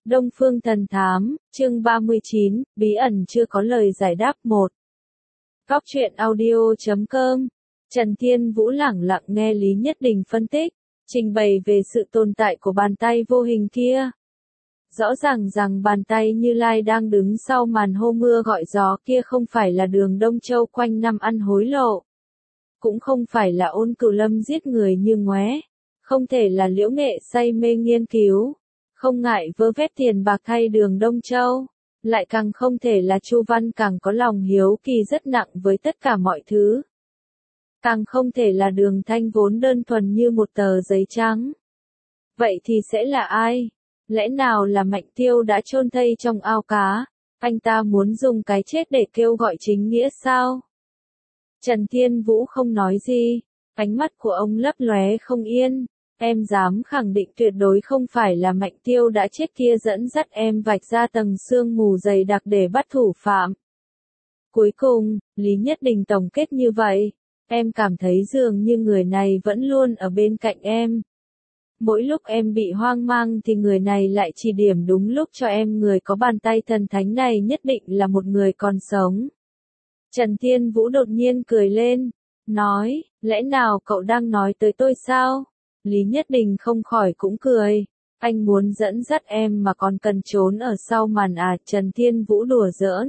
Đông Phương Thần Thám, chương 39, bí ẩn chưa có lời giải đáp 1. Góc truyện audio.com. Trần Thiên Vũ lẳng lặng nghe Lý Nhất Đình phân tích, trình bày về sự tồn tại của bàn tay vô hình kia. Rõ ràng rằng bàn tay Như Lai đang đứng sau màn hô mưa gọi gió kia không phải là Đường Đông Châu quanh năm ăn hối lộ. Cũng không phải là Ôn Cửu Lâm giết người như ngoé. Không thể là Liễu Nghệ say mê nghiên cứu. Không ngại vơ vét tiền bạc thay Đường Đông Châu. Lại càng không thể là Chu Văn càng có lòng hiếu kỳ rất nặng với tất cả mọi thứ. Càng không thể là Đường Thanh vốn đơn thuần như một tờ giấy trắng. Vậy thì sẽ là ai? Lẽ nào là Mạnh Tiêu đã chôn thây trong ao cá? Anh ta muốn dùng cái chết để kêu gọi chính nghĩa sao? Trần Thiên Vũ không nói gì. Ánh mắt của ông lấp lóe không yên. Em dám khẳng định tuyệt đối không phải là Mạnh Tiêu đã chết kia dẫn dắt em vạch ra tầng sương mù dày đặc để bắt thủ phạm. Cuối cùng, Lý Nhất Đình tổng kết như vậy. Em cảm thấy dường như người này vẫn luôn ở bên cạnh em. Mỗi lúc em bị hoang mang thì người này lại chỉ điểm đúng lúc cho em. Người có bàn tay thần thánh này nhất định là một người còn sống. Trần Thiên Vũ đột nhiên cười lên, nói, lẽ nào cậu đang nói tới tôi sao? Lý Nhất Đình không khỏi cũng cười. Anh muốn dẫn dắt em mà còn cần trốn ở sau màn à? Trần Thiên Vũ đùa giỡn.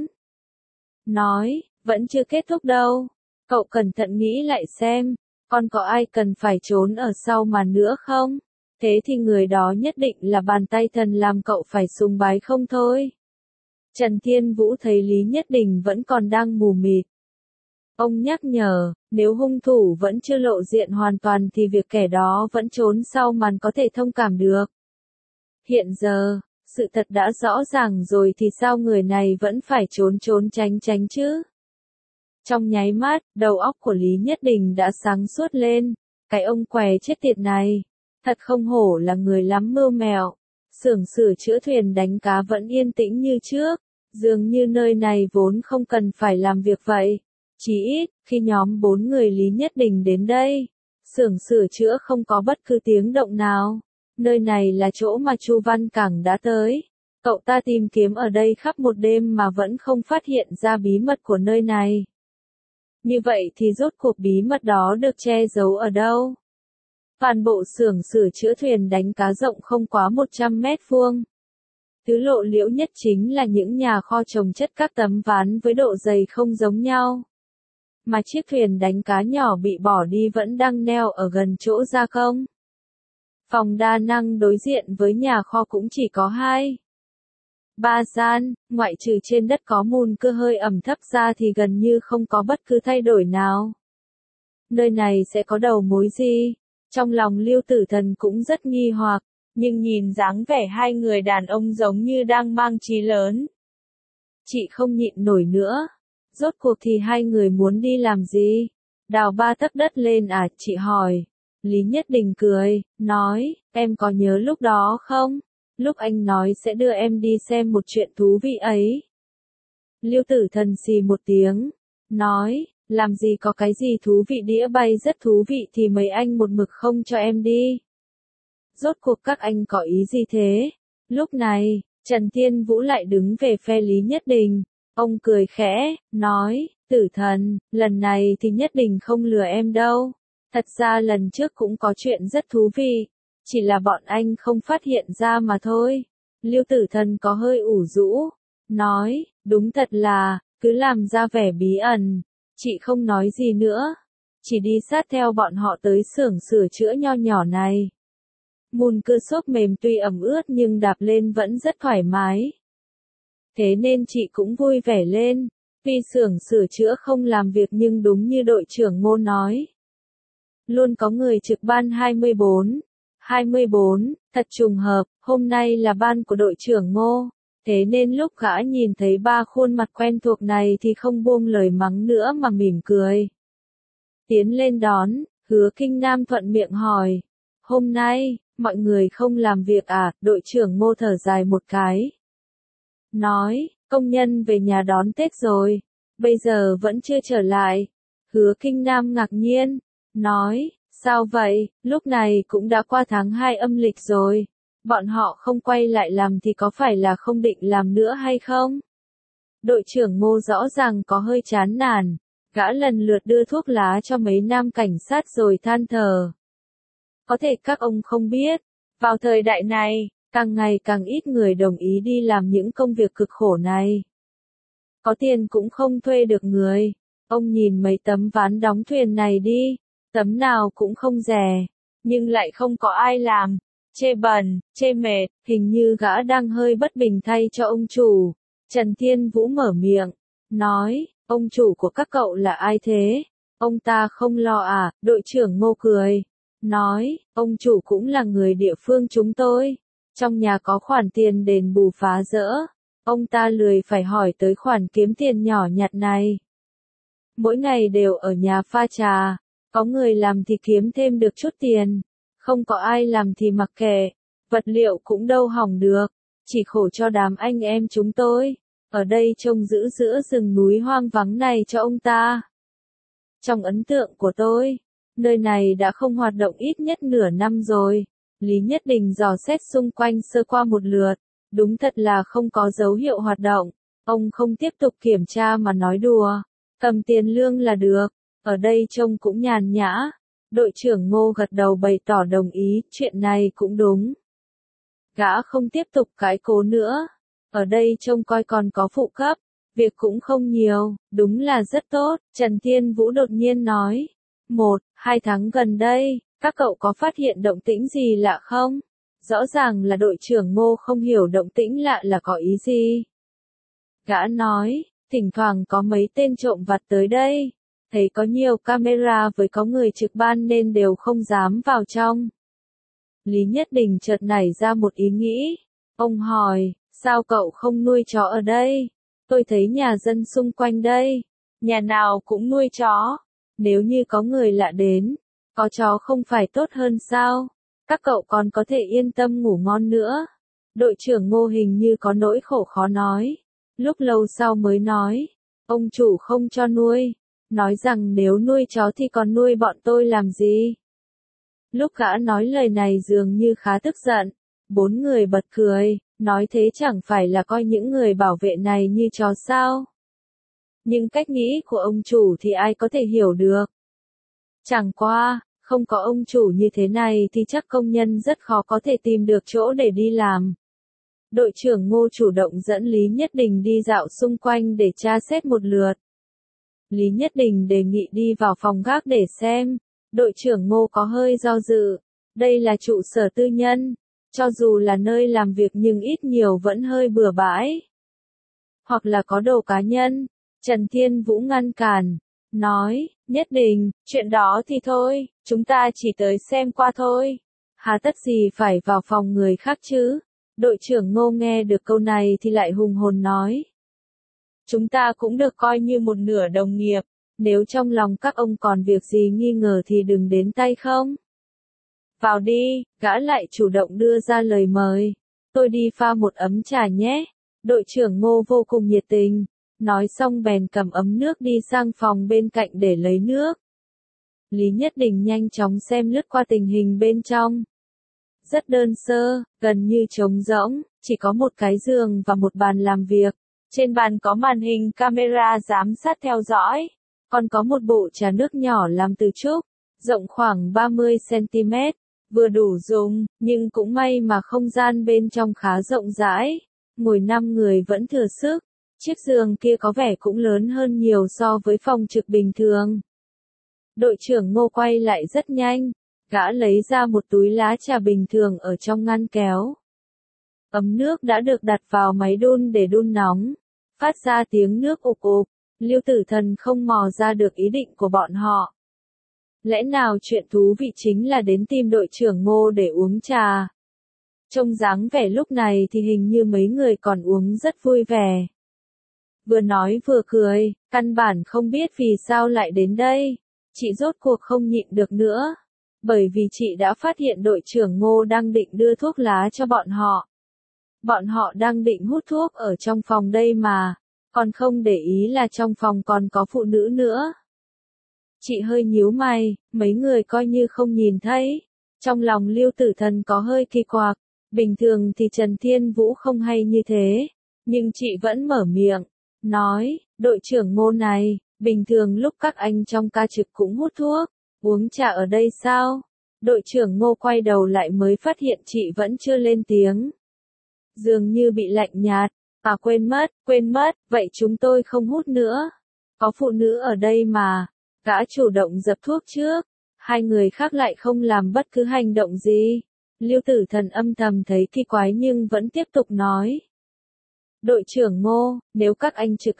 Nói, vẫn chưa kết thúc đâu. Cậu cẩn thận nghĩ lại xem, còn có ai cần phải trốn ở sau màn nữa không? Thế thì người đó nhất định là bàn tay thần làm cậu phải sùng bái không thôi. Trần Thiên Vũ thấy Lý Nhất Đình vẫn còn đang mù mịt. Ông nhắc nhở, nếu hung thủ vẫn chưa lộ diện hoàn toàn thì việc kẻ đó vẫn trốn sau màn có thể thông cảm được. Hiện giờ, sự thật đã rõ ràng rồi thì sao người này vẫn phải trốn tránh chứ? Trong nháy mắt, đầu óc của Lý Nhất Đình đã sáng suốt lên. Cái ông què chết tiệt này, thật không hổ là người lắm mưu mẹo. Xưởng sửa chữa thuyền đánh cá vẫn yên tĩnh như trước, dường như nơi này vốn không cần phải làm việc vậy. Chỉ ít, khi nhóm 4 người Lý Nhất Đình đến đây, xưởng sửa chữa không có bất cứ tiếng động nào. Nơi này là chỗ mà Chu Văn Cảng đã tới. Cậu ta tìm kiếm ở đây khắp một đêm mà vẫn không phát hiện ra bí mật của nơi này. Như vậy thì rốt cuộc bí mật đó được che giấu ở đâu? Toàn bộ xưởng sửa chữa thuyền đánh cá rộng không quá 100 mét vuông. Thứ lộ liễu nhất chính là những nhà kho chồng chất các tấm ván với độ dày không giống nhau. Mà chiếc thuyền đánh cá nhỏ bị bỏ đi vẫn đang neo ở gần chỗ gia công. Phòng đa năng đối diện với nhà kho cũng chỉ có 2-3 gian, ngoại trừ trên đất có mùn cưa hơi ẩm thấp ra thì gần như không có bất cứ thay đổi nào. Nơi này sẽ có đầu mối gì? Trong lòng Lưu Tử Thần cũng rất nghi hoặc, nhưng nhìn dáng vẻ hai người đàn ông giống như đang mang chí lớn. Chị không nhịn nổi nữa. Rốt cuộc thì hai người muốn đi làm gì? Đào 3 tấc đất lên à? Chị hỏi. Lý Nhất Đình cười, nói, em có nhớ lúc đó không? Lúc anh nói sẽ đưa em đi xem một chuyện thú vị ấy. Lưu Tử Thần xì một tiếng, nói, làm gì có cái gì thú vị, đĩa bay rất thú vị thì mấy anh một mực không cho em đi. Rốt cuộc các anh có ý gì thế? Lúc này, Trần Thiên Vũ lại đứng về phe Lý Nhất Đình. Ông cười khẽ, nói, Tử Thần, lần này thì Nhất Định không lừa em đâu. Thật ra lần trước cũng có chuyện rất thú vị, chỉ là bọn anh không phát hiện ra mà thôi. Lưu Tử Thần có hơi ủ rũ, nói, đúng thật là, cứ làm ra vẻ bí ẩn. Chị không nói gì nữa, chỉ đi sát theo bọn họ tới xưởng sửa chữa nho nhỏ này. Mùn cưa xốp mềm tuy ẩm ướt nhưng đạp lên vẫn rất thoải mái. Thế nên chị cũng vui vẻ lên. Tuy xưởng sửa chữa không làm việc nhưng đúng như đội trưởng Ngô nói, luôn có người trực ban 24. Thật trùng hợp, hôm nay là ban của đội trưởng Ngô. Thế nên lúc gã nhìn thấy 3 khuôn mặt quen thuộc này thì không buông lời mắng nữa mà mỉm cười. Tiến lên đón, Hứa Kinh Nam thuận miệng hỏi, hôm nay, mọi người không làm việc à? Đội trưởng Ngô thở dài một cái. Nói, công nhân về nhà đón Tết rồi, bây giờ vẫn chưa trở lại. Hứa Kinh Nam ngạc nhiên, nói, sao vậy, lúc này cũng đã qua tháng 2 âm lịch rồi. Bọn họ không quay lại làm thì có phải là không định làm nữa hay không? Đội trưởng Ngô rõ ràng có hơi chán nản, gã lần lượt đưa thuốc lá cho mấy nam cảnh sát rồi than thở. Có thể các ông không biết, vào thời đại này, càng ngày càng ít người đồng ý đi làm những công việc cực khổ này. Có tiền cũng không thuê được người. Ông nhìn mấy tấm ván đóng thuyền này đi, tấm nào cũng không rẻ, nhưng lại không có ai làm. Chê bẩn, chê mệt, hình như gã đang hơi bất bình thay cho ông chủ. Trần Thiên Vũ mở miệng, nói, ông chủ của các cậu là ai thế? Ông ta không lo à? Đội trưởng Ngô cười, nói, ông chủ cũng là người địa phương chúng tôi. Trong nhà có khoản tiền đền bù phá rỡ. Ông ta lười phải hỏi tới khoản kiếm tiền nhỏ nhặt này. Mỗi ngày đều ở nhà pha trà, có người làm thì kiếm thêm được chút tiền, không có ai làm thì mặc kệ, vật liệu cũng đâu hỏng được, chỉ khổ cho đám anh em chúng tôi, ở đây trông giữ giữa rừng núi hoang vắng này cho ông ta. Trong ấn tượng của tôi, nơi này đã không hoạt động ít nhất nửa năm rồi. Lý Nhất Đình dò xét xung quanh sơ qua một lượt, đúng thật là không có dấu hiệu hoạt động. Ông không tiếp tục kiểm tra mà nói đùa, cầm tiền lương là được, ở đây trông cũng nhàn nhã. Đội trưởng Ngô gật đầu bày tỏ đồng ý, chuyện này cũng đúng. Gã không tiếp tục cãi cố nữa, ở đây trông coi còn có phụ cấp, việc cũng không nhiều, đúng là rất tốt. Trần Thiên Vũ đột nhiên nói, 1-2 tháng gần đây, các cậu có phát hiện động tĩnh gì lạ không? Rõ ràng là đội trưởng Ngô không hiểu động tĩnh lạ là có ý gì. Gã nói, thỉnh thoảng có mấy tên trộm vặt tới đây, thấy có nhiều camera với có người trực ban nên đều không dám vào trong. Lý Nhất Đình chợt nảy ra một ý nghĩ. Ông hỏi, sao cậu không nuôi chó ở đây? Tôi thấy nhà dân xung quanh đây, nhà nào cũng nuôi chó. Nếu như có người lạ đến, có chó không phải tốt hơn sao? Các cậu còn có thể yên tâm ngủ ngon nữa. Đội trưởng Ngô hình như có nỗi khổ khó nói. Lúc lâu sau mới nói, ông chủ không cho nuôi. Nói rằng nếu nuôi chó thì còn nuôi bọn tôi làm gì? Lúc gã nói lời này dường như khá tức giận. 4 người bật cười, nói thế chẳng phải là coi những người bảo vệ này như chó sao? Nhưng cách nghĩ của ông chủ thì ai có thể hiểu được. Chẳng qua, không có ông chủ như thế này thì chắc công nhân rất khó có thể tìm được chỗ để đi làm. Đội trưởng Ngô chủ động dẫn Lý Nhất Đình đi dạo xung quanh để tra xét một lượt. Lý Nhất Đình đề nghị đi vào phòng gác để xem. Đội trưởng Ngô có hơi do dự. Đây là trụ sở tư nhân, cho dù là nơi làm việc nhưng ít nhiều vẫn hơi bừa bãi. Hoặc là có đồ cá nhân. Trần Thiên Vũ ngăn cản, nói, Nhất Đình, chuyện đó thì thôi, chúng ta chỉ tới xem qua thôi. Hà tất gì phải vào phòng người khác chứ? Đội trưởng Ngô nghe được câu này thì lại hùng hồn nói. Chúng ta cũng được coi như một nửa đồng nghiệp, nếu trong lòng các ông còn việc gì nghi ngờ thì đừng đến tay không. Vào đi, gã lại chủ động đưa ra lời mời. Tôi đi pha một ấm trà nhé. Đội trưởng Ngô vô cùng nhiệt tình. Nói xong bèn cầm ấm nước đi sang phòng bên cạnh để lấy nước. Lý Nhất Đình nhanh chóng xem lướt qua tình hình bên trong. Rất đơn sơ, gần như trống rỗng, chỉ có một cái giường và một bàn làm việc. Trên bàn có màn hình camera giám sát theo dõi. Còn có một bộ trà nước nhỏ làm từ trúc, rộng khoảng 30 cm, vừa đủ dùng, nhưng cũng may mà không gian bên trong khá rộng rãi. Ngồi 5 người vẫn thừa sức. Chiếc giường kia có vẻ cũng lớn hơn nhiều so với phòng trực bình thường. Đội trưởng Ngô quay lại rất nhanh, gã lấy ra một túi lá trà bình thường ở trong ngăn kéo. Ấm nước đã được đặt vào máy đun để đun nóng, phát ra tiếng nước ục ục. Lưu Tử Thần không mò ra được ý định của bọn họ. Lẽ nào chuyện thú vị chính là đến tìm đội trưởng Ngô để uống trà? Trông dáng vẻ lúc này thì hình như mấy người còn uống rất vui vẻ. Vừa nói vừa cười, căn bản không biết vì sao lại đến đây. Chị rốt cuộc không nhịn được nữa. Bởi vì chị đã phát hiện đội trưởng Ngô đang định đưa thuốc lá cho bọn họ. Bọn họ đang định hút thuốc ở trong phòng đây mà. Còn không để ý là trong phòng còn có phụ nữ nữa. Chị hơi nhíu mày, mấy người coi như không nhìn thấy. Trong lòng Lưu Tử Thần có hơi kỳ quặc. Bình thường thì Trần Thiên Vũ không hay như thế, nhưng chị vẫn mở miệng, nói, đội trưởng Ngô này, bình thường lúc các anh trong ca trực cũng hút thuốc, uống trà ở đây sao? Đội trưởng Ngô quay đầu lại mới phát hiện chị vẫn chưa lên tiếng. Dường như bị lạnh nhạt, quên mất, vậy chúng tôi không hút nữa. Có phụ nữ ở đây mà, gã chủ động dập thuốc trước, hai người khác lại không làm bất cứ hành động gì. Lưu Tử Thần âm thầm thấy kỳ quái nhưng vẫn tiếp tục nói. Đội trưởng Ngô, nếu các anh trực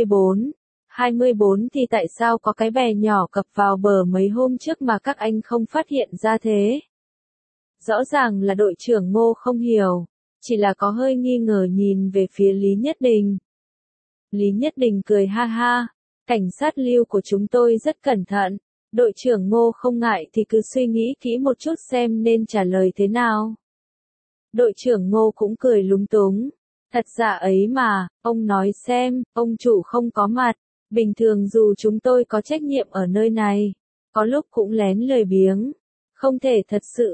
24 thì tại sao có cái bè nhỏ cập vào bờ mấy hôm trước mà các anh không phát hiện ra thế? Rõ ràng là đội trưởng Ngô không hiểu, chỉ là có hơi nghi ngờ nhìn về phía Lý Nhất Đình. Lý Nhất Đình cười ha ha, cảnh sát Lưu của chúng tôi rất cẩn thận, đội trưởng Ngô không ngại thì cứ suy nghĩ kỹ một chút xem nên trả lời thế nào. Đội trưởng Ngô cũng cười lúng túng. Thật giả ấy mà, ông nói xem, ông chủ không có mặt, bình thường dù chúng tôi có trách nhiệm ở nơi này, có lúc cũng lén lười biếng, không thể thật sự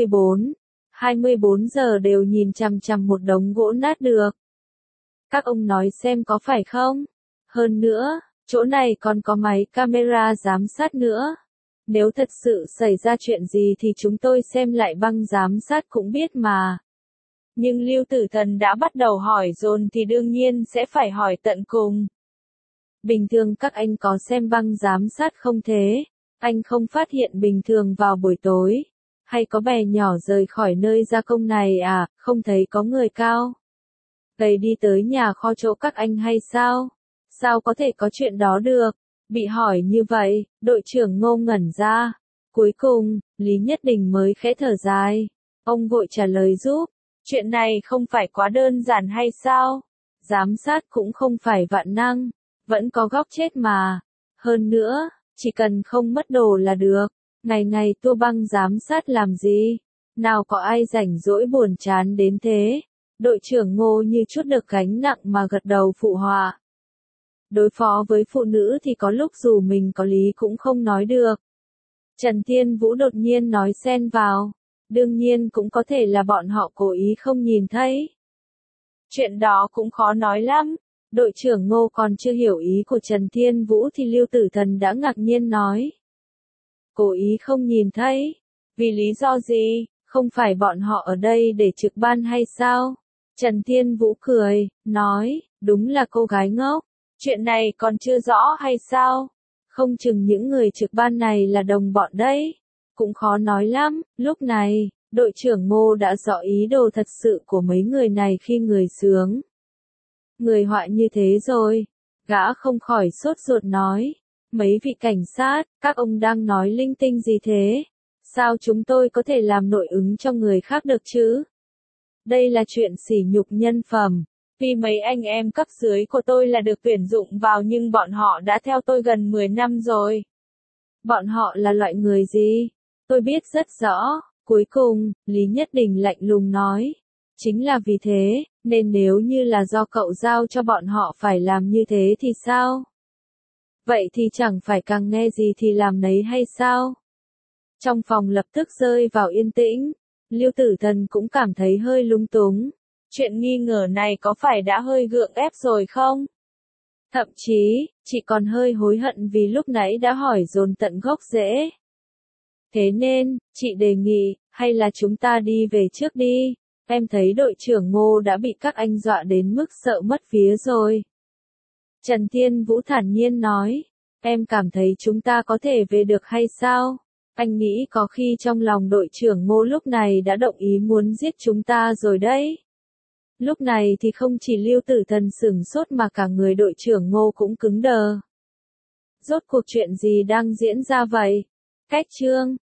24 giờ đều nhìn chằm chằm một đống gỗ nát được. Các ông nói xem có phải không? Hơn nữa, chỗ này còn có máy camera giám sát nữa. Nếu thật sự xảy ra chuyện gì thì chúng tôi xem lại băng giám sát cũng biết mà. Nhưng Lưu Tử Thần đã bắt đầu hỏi dồn thì đương nhiên sẽ phải hỏi tận cùng. Bình thường các anh có xem băng giám sát không thế? Anh không phát hiện bình thường vào buổi tối, hay có bè nhỏ rời khỏi nơi gia công này à, không thấy có người cao gầy đi tới nhà kho chỗ các anh hay sao? Sao có thể có chuyện đó được? Bị hỏi như vậy, đội trưởng Ngô ngẩn ra. Cuối cùng, Lý Nhất Đình mới khẽ thở dài. Ông vội trả lời giúp. Chuyện này không phải quá đơn giản hay sao? Giám sát cũng không phải vạn năng, vẫn có góc chết mà. Hơn nữa, chỉ cần không mất đồ là được. Ngày ngày tua băng giám sát làm gì? Nào có ai rảnh rỗi buồn chán đến thế? Đội trưởng Ngô như chút được gánh nặng mà gật đầu phụ họa. Đối phó với phụ nữ thì có lúc dù mình có lý cũng không nói được. Trần Thiên Vũ đột nhiên nói xen vào. Đương nhiên cũng có thể là bọn họ cố ý không nhìn thấy. Chuyện đó cũng khó nói lắm. Đội trưởng Ngô còn chưa hiểu ý của Trần Thiên Vũ thì Lưu Tử Thần đã ngạc nhiên nói. Cố ý không nhìn thấy. Vì lý do gì? Không phải bọn họ ở đây để trực ban hay sao? Trần Thiên Vũ cười, nói, đúng là cô gái ngốc. Chuyện này còn chưa rõ hay sao? Không chừng những người trực ban này là đồng bọn đấy. Cũng khó nói lắm. Lúc này, đội trưởng Ngô đã rõ ý đồ thật sự của mấy người này khi người sướng. Người họa như thế rồi. Gã không khỏi sốt ruột nói. Mấy vị cảnh sát, các ông đang nói linh tinh gì thế? Sao chúng tôi có thể làm nội ứng cho người khác được chứ? Đây là chuyện sỉ nhục nhân phẩm. Vì mấy anh em cấp dưới của tôi là được tuyển dụng vào nhưng bọn họ đã theo tôi gần 10 năm rồi. Bọn họ là loại người gì? Tôi biết rất rõ. Cuối cùng, Lý Nhất Đình lạnh lùng nói. Chính là vì thế, nên nếu như là do cậu giao cho bọn họ phải làm như thế thì sao? Vậy thì chẳng phải càng nghe gì thì làm nấy hay sao? Trong phòng lập tức rơi vào yên tĩnh. Lưu Tử Thần cũng cảm thấy hơi lung túng. Chuyện nghi ngờ này có phải đã hơi gượng ép rồi không? Thậm chí, chị còn hơi hối hận vì lúc nãy đã hỏi dồn tận gốc rễ. Thế nên, chị đề nghị, hay là chúng ta đi về trước đi. Em thấy đội trưởng Ngô đã bị các anh dọa đến mức sợ mất vía rồi. Trần Thiên Vũ thản nhiên nói. Em cảm thấy chúng ta có thể về được hay sao? Anh nghĩ có khi trong lòng đội trưởng Ngô lúc này đã động ý muốn giết chúng ta rồi đấy. Lúc này thì không chỉ Lưu Tử Thần sửng sốt mà cả người đội trưởng Ngô cũng cứng đờ. Rốt cuộc chuyện gì đang diễn ra vậy? Cách chương